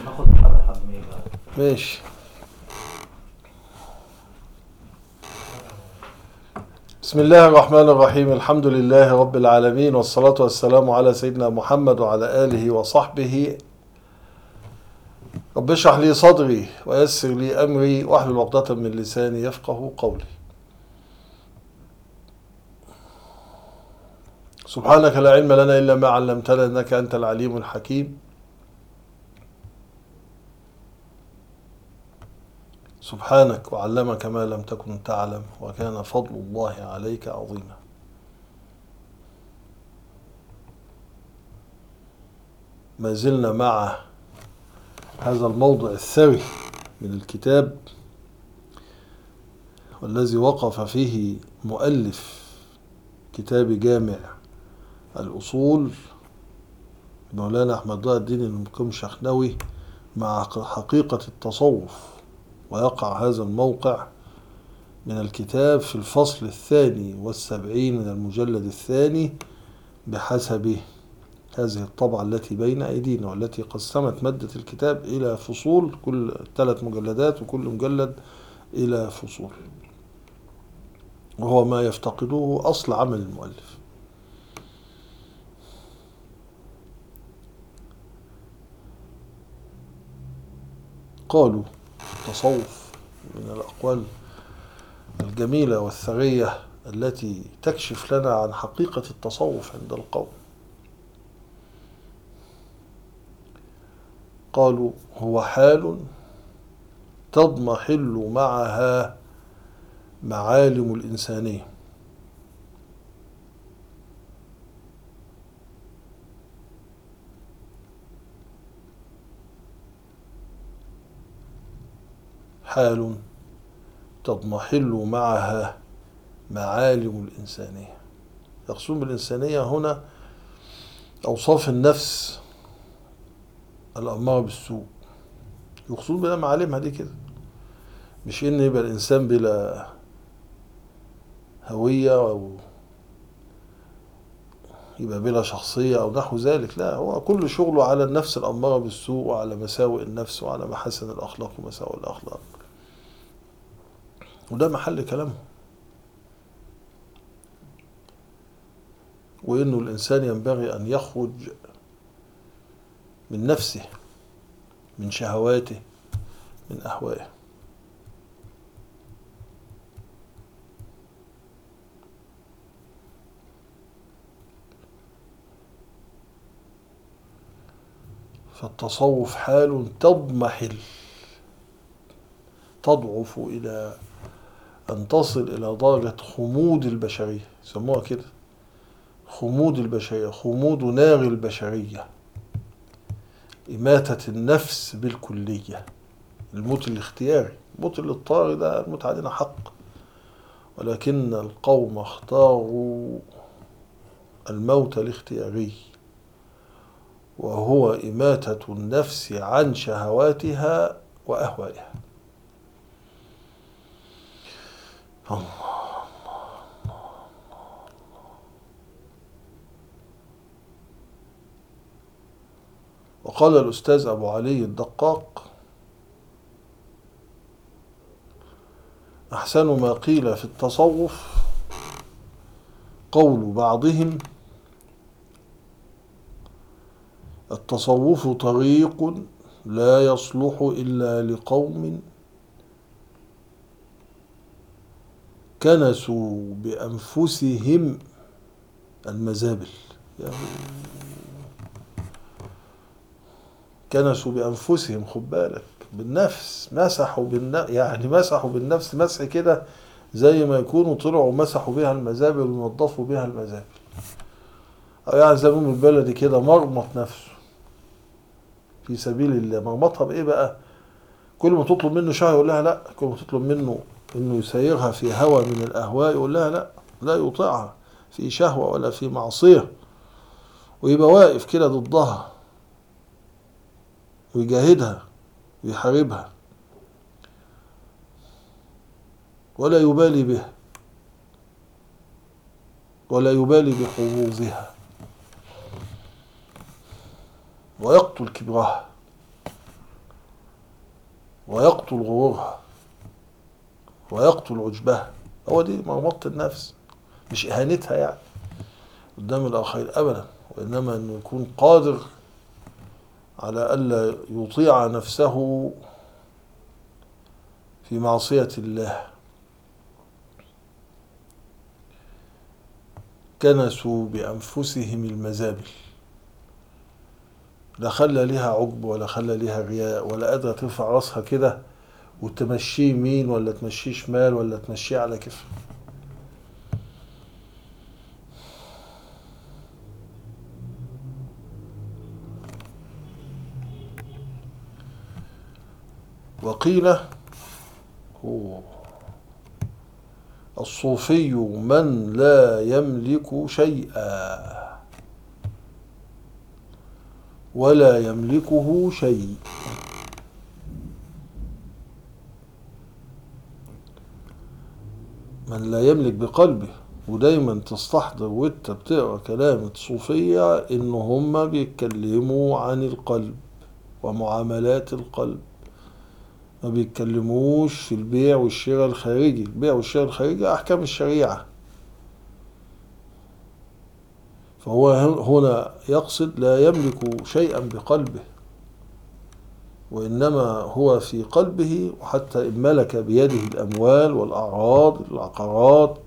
ناخد محمد لحد ما يجي. ماشي. بسم الله الرحمن الرحيم. الحمد لله رب العالمين، والصلاة والسلام على سيدنا محمد وعلى آله وصحبه. رب اشرح لي صدري ويسر لي أمري واحلل عقدة من لساني يفقه قولي. سبحانك لا علم لنا إلا ما علمتنا إنك أنت العليم الحكيم. سبحانك وعلمك ما لم تكن تعلم وكان فضل الله عليك عظيما. ما زلنا مع هذا الموضع الثري من الكتاب، والذي وقف فيه مؤلف كتاب جامع الأصول مولانا أحمد ضياء الدين المقدمشخنوي مع حقيقة التصوف. ويقع هذا الموقع من الكتاب في الفصل 72 من المجلد الثاني بحسب هذه الطبعة التي بين أيدينا، والتي قسمت مادة الكتاب إلى فصول، كل 3 مجلدات، وكل مجلد إلى فصول، وهو ما يفتقده أصل عمل المؤلف. قالوا التصوف من الأقوال الجميلة والثرية التي تكشف لنا عن حقيقة التصوف عند القوم. قالوا هو حال تضمحل معها معالم الإنسانية، حال تضمحل معها معالم الإنسانية. يقصدون بالإنسانية هنا أوصاف النفس الأمارة بالسوء، يقصدون بلا معالمها دي كده، مش إن يبقى الإنسان بلا هوية أو يبقى بلا شخصية أو نحو ذلك. لا، هو كل شغله على النفس الأمارة بالسوء، وعلى مساوئ النفس، وعلى محاسن الأخلاق ومساوئ الأخلاق، وده محل كلامه. وإنه الإنسان ينبغي أن يخرج من نفسه، من شهواته، من أهوائه. فالتصوف حال تضمحل، تضعف إلى أن تصل إلى درجة خمود البشرية، يسموها كده خمود البشرية، خمود نار البشرية، إماتة النفس بالكلية، الموت الاختياري. الموت الاضطراري ده الموت علينا حق، ولكن القوم اختاروا الموت الاختياري، وهو إماتة النفس عن شهواتها وأهوائها. وقال الأستاذ أبو علي الدقاق: أحسن ما قيل في التصوف قول بعضهم: التصوف طريق لا يصلح إلا لقوم كنسوا بأنفسهم المزابل. كنسوا بأنفسهم، خد بالك، بالنفس، مسحوا بالنفس، يعني مسحوا بالنفس مسح كده زي ما يكونوا طلعوا مسحوا بها المزابل ونظفوا بها المزابل، أو يعني زي ما بيقولوا بالبلدي كده مرمط نفسه في سبيل الله. مرمطها بإيه بقى؟ كل ما تطلب منه شهوة يقول لها لا، كل ما تطلب منه إنه يسيرها في هوى من الأهواء يقول لها لا، لا يطيعها في شهوة ولا في معصية، ويبقى واقف كده ضدها ويجاهدها ويحاربها ولا يبالي بها ولا يبالي بحظوظها، ويقتل كبرها ويقتل غرورها ويقتل عجبها. هو دي مرمطة النفس، مش إهانتها يعني قدام الآخرين أبدا، وإنما أنه يكون قادر على ألا يطيع نفسه في معصية الله. كنسوا بأنفسهم المزابل، لا خلى ليها عجب ولا خلى ليها رياء، ولا قادرة ترفع راسها كده وتمشيه يمين ولا تمشيه شمال ولا تمشيه على كيفها. وقيل هو الصوفي من لا يملك شيئا ولا يملكه شيء. من لا يملك بقلبه، ودايما تستحضر وانت بتقرا كلام الصوفية ان هم بيتكلموا عن القلب ومعاملات القلب، ما بيتكلموش في البيع والشراء الخارجي. البيع والشراء الخارجي احكام الشريعة، فهو هنا يقصد لا يملك شيئا بقلبه، وإنما هو في قلبه. وحتى إن ملك بيده الأموال والأعراض، العقارات،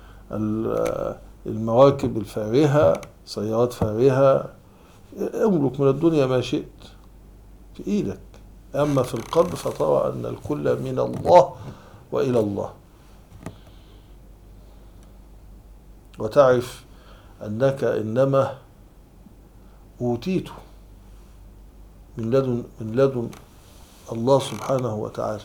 المواكب الفارهة، سيارات فارهة، املك من الدنيا ما شئت في إيدك. أما في القلب فترى أن الكل من الله وإلى الله، وتعرف أنك إنما أوتيت من لدن الله سبحانه وتعالى.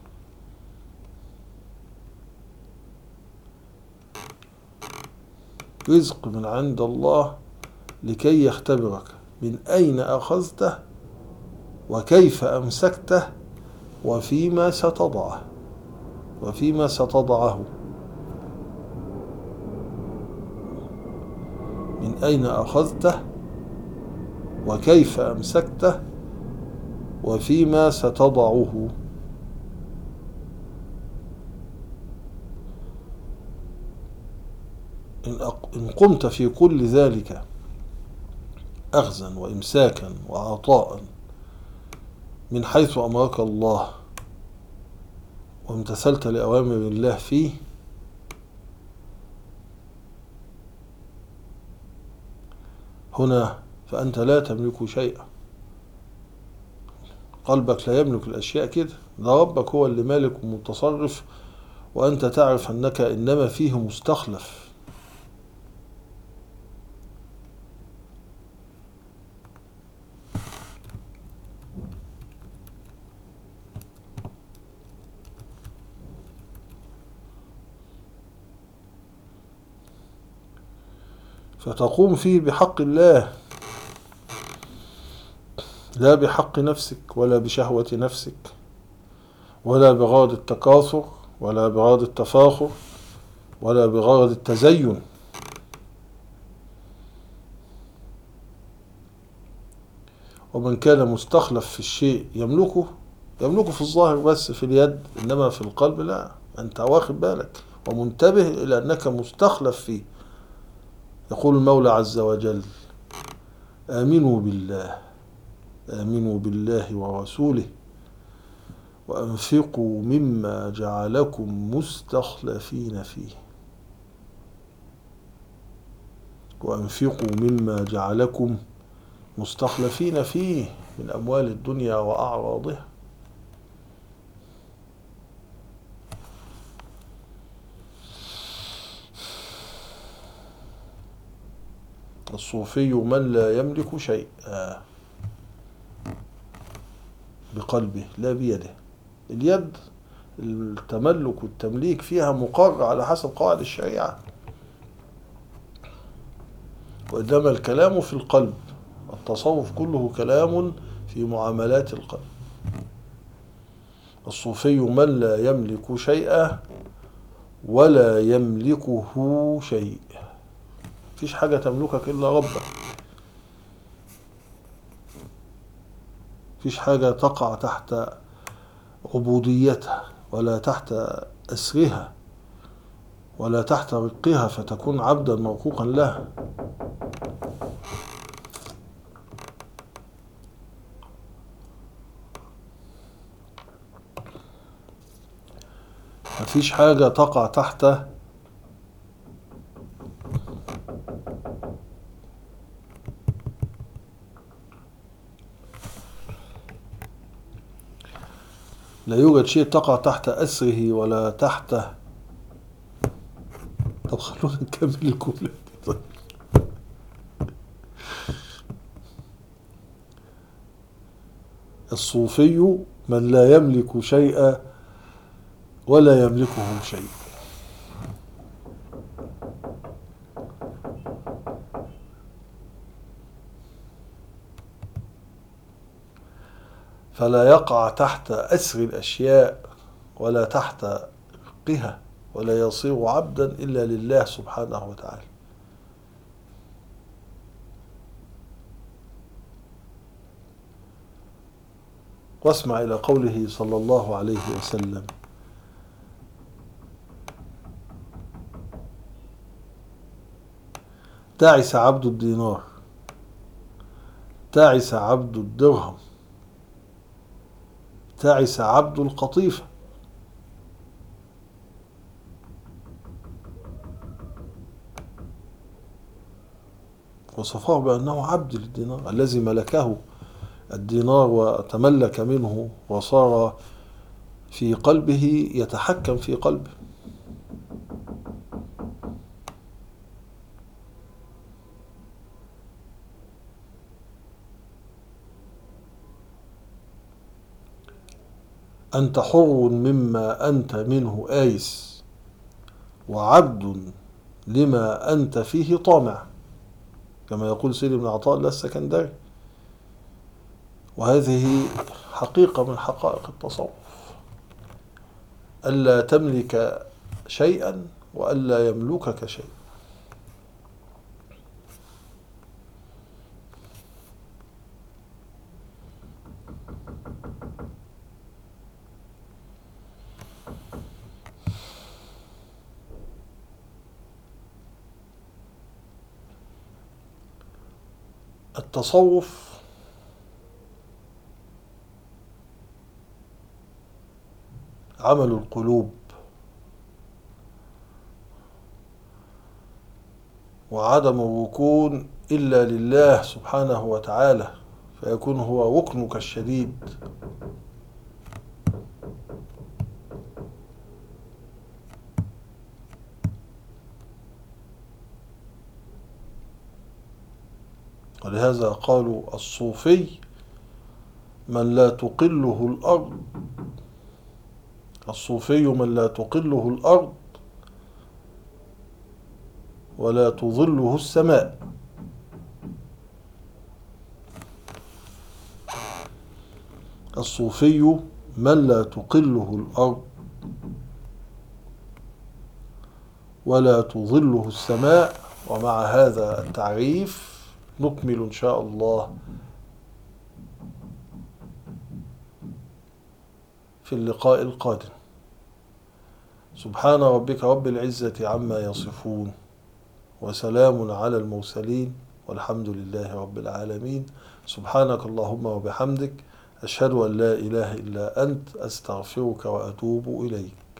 رزق من عند الله لكي يختبرك من أين أخذته وكيف أمسكته وفيما ستضعه من أين أخذته وكيف أمسكته وفيما ستضعه. إن قمت في كل ذلك أخذا وإمساكا وعطاء من حيث أمرك الله وامتثلت لأوامر الله فيه، هنا فأنت لا تملك شيئا. قلبك لا يملك الأشياء كده، ده ربك هو اللي مالك ومتصرف، وأنت تعرف أنك إنما فيه مستخلف. فتقوم فيه بحق الله، لا بحق نفسك ولا بشهوة نفسك ولا بغرض التكاثر ولا بغرض التفاخر ولا بغرض التزين. ومن كان مستخلف في الشيء يملكه في الظاهر بس في اليد، إنما في القلب لا، أنت واخد بالك ومنتبه إلى أنك مستخلف فيه. يقول المولى عز وجل: آمنوا بالله ورسوله وأنفقوا مما جعلكم مستخلفين فيه. من أموال الدنيا وأعراضها. الصوفي من لا يملك شيء بقلبه لا بيده. اليد التملك والتمليك فيها مقرر على حسب قواعد الشريعة، وإنما الكلام في القلب. التصوف كله كلام في معاملات القلب. الصوفي من لا يملك شيئا ولا يملكه شيء. مفيش حاجة تملكك إلا ربك، مفيش حاجة تقع تحت عبوديتها ولا تحت أسرها ولا تحت رقها فتكون عبدا مرقوقا لها. مفيش حاجة تقع تحت لا يوجد شيء تقع تحت أسره ولا تحت. طب خلونا نكمل الجملة دي. الصوفي من لا يملك شيئا ولا يملكه شيء. فلا يقع تحت أسر الأشياء ولا تحت رقها ولا يصير عبدا إلا لله سبحانه وتعالى. واسمع إلى قوله صلى الله عليه وسلم: تعس عبد الدينار، تعس عبد الدرهم، تعس عبد القطيفة. وصفه بأنه عبد للدينار الذي ملكه الدينار وتملك منه وصار في قلبه يتحكم في قلبه. أنت حر مما أنت منه آيس وعبد لما أنت فيه طامع، كما يقول سيدي بن عطاء الله السكندري. وهذه حقيقة من حقائق التصوف، ألا تملك شيئا وألا يملكك شيء. التصوف عمل القلوب وعدم الركون إلا لله سبحانه وتعالى، فيكون هو ركنك الشديد. ولهذا قالوا الصوفي من لا تقله الأرض، الصوفي من لا تقله الأرض ولا تظله السماء. الصوفي من لا تقله الأرض ولا تظله السماء. ومع هذا التعريف نكمل إن شاء الله في اللقاء القادم. سبحان ربك رب العزة عما يصفون وسلام على المرسلين والحمد لله رب العالمين. سبحانك اللهم وبحمدك، أشهد أن لا إله إلا أنت، أستغفرك وأتوب إليك.